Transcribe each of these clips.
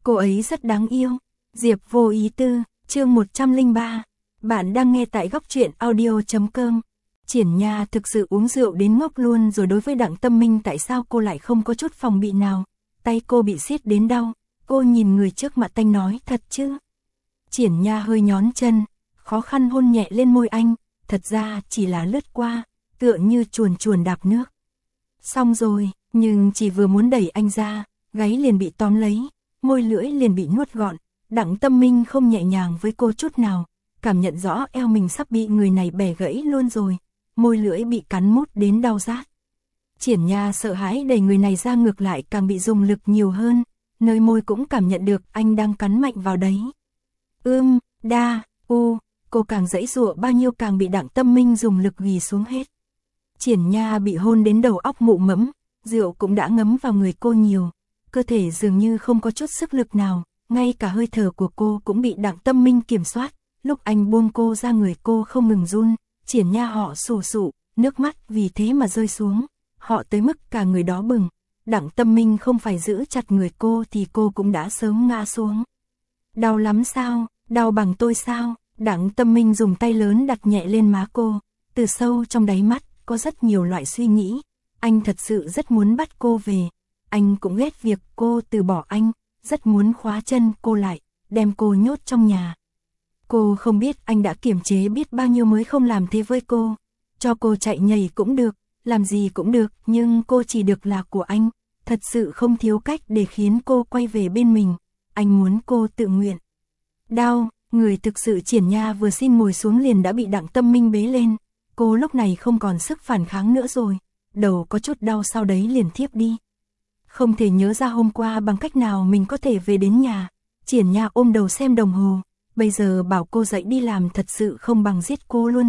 Cô ấy rất đáng yêu. Diệp Vô Ý Tư, chương 103. Bạn đang nghe tại góc truyện audio.com. Triển Nha thực sự uống rượu đến ngốc luôn rồi. Đối với Đặng Tâm Minh, tại sao cô lại không có chút phòng bị nào? Tay cô bị siết đến đau. Cô nhìn người trước mặt anh nói, thật chứ? Triển Nha hơi nhón chân, khó khăn hôn nhẹ lên môi anh. Thật ra chỉ là lướt qua, tựa như chuồn chuồn đạp nước. Xong rồi, nhưng chỉ vừa muốn đẩy anh ra, gáy liền bị tóm lấy, môi lưỡi liền bị nuốt gọn. Đặng Tâm Minh không nhẹ nhàng với cô chút nào, cảm nhận rõ eo mình sắp bị người này bẻ gãy luôn rồi, môi lưỡi bị cắn mút đến đau rát. Triển Nha sợ hãi đẩy người này ra, ngược lại càng bị dùng lực nhiều hơn, nơi môi cũng cảm nhận được anh đang cắn mạnh vào đấy. Cô càng giãy giụa bao nhiêu càng bị Đặng Tâm Minh dùng lực ghì xuống hết. Triển Nha bị hôn đến đầu óc mụ mẫm, rượu cũng đã ngấm vào người cô nhiều, cơ thể dường như không có chút sức lực nào, ngay cả hơi thở của cô cũng bị Đặng Tâm Minh kiểm soát. Lúc anh buông cô ra, người cô không ngừng run. Triển Nha họ sù sụ, nước mắt vì thế mà rơi xuống, họ tới mức cả người đó bừng. Đặng Tâm Minh không phải giữ chặt người cô thì cô cũng đã sớm ngã xuống. Đau lắm sao? Đau bằng tôi sao? Đặng Tâm Minh dùng tay lớn đặt nhẹ lên má cô, từ sâu trong đáy mắt có rất nhiều loại suy nghĩ. Anh thật sự rất muốn bắt cô về, anh cũng ghét việc cô từ bỏ anh, rất muốn khóa chân cô lại, đem cô nhốt trong nhà. Cô không biết anh đã kiềm chế biết bao nhiêu mới không làm thế với cô, cho cô chạy nhảy cũng được, làm gì cũng được, nhưng cô chỉ được là của anh, thật sự không thiếu cách để khiến cô quay về bên mình, anh muốn cô tự nguyện. Đau, người thực sự. Triển Nha vừa xin ngồi xuống liền đã bị Đặng Tâm Minh bế lên, cô lúc này không còn sức phản kháng nữa rồi, đầu có chút đau sau đấy liền thiếp đi. Không thể nhớ ra hôm qua bằng cách nào mình có thể về đến nhà. Triển Nha ôm đầu xem đồng hồ, bây giờ bảo cô dậy đi làm thật sự không bằng giết cô luôn.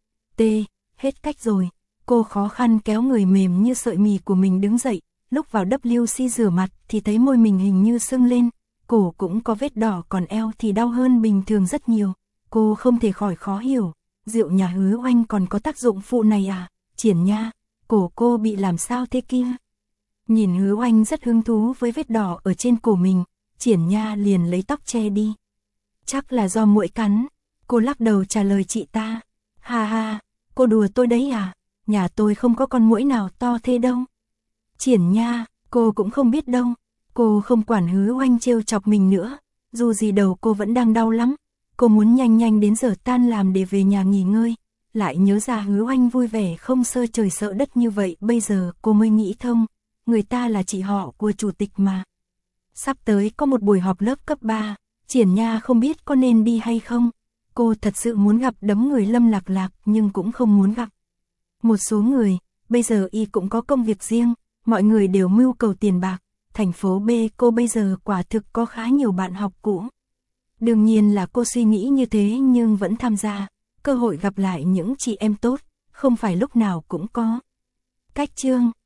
Hết cách rồi. Cô khó khăn kéo người mềm như sợi mì của mình đứng dậy, lúc vào WC rửa mặt thì thấy môi mình hình như sưng lên, cổ cũng có vết đỏ, còn eo thì đau hơn bình thường rất nhiều. Cô không thể khỏi khó hiểu, rượu nhà Hứa Oanh còn có tác dụng phụ này à? Triển Nha, cổ cô bị làm sao thế kia? Nhìn Hứa Oanh rất hứng thú với vết đỏ ở trên cổ mình, Triển Nha liền lấy tóc che đi. Chắc là do muỗi cắn. Cô lắc đầu trả lời chị ta. Ha ha, cô đùa tôi đấy à? Nhà tôi không có con muỗi nào to thế đâu. Triển Nha, cô cũng không biết đâu. Cô không quản Hứa Oanh trêu chọc mình nữa, dù gì đầu cô vẫn đang đau lắm. Cô muốn nhanh nhanh đến giờ tan làm để về nhà nghỉ ngơi, lại nhớ ra Hứa Oanh vui vẻ không sơ trời sợ đất như vậy, bây giờ cô mới nghĩ thông, người ta là chị họ của chủ tịch mà. Sắp tới có một buổi họp lớp cấp 3, Triển Nha không biết có nên đi hay không. Cô thật sự muốn gặp đấm người Lâm Lạc Lạc nhưng cũng không muốn gặp một số người, bây giờ y cũng có công việc riêng, mọi người đều mưu cầu tiền bạc. Thành phố B cô bây giờ quả thực có khá nhiều bạn học cũ. Đương nhiên là cô suy nghĩ như thế nhưng vẫn tham gia, cơ hội gặp lại những chị em tốt, không phải lúc nào cũng có. Cách chương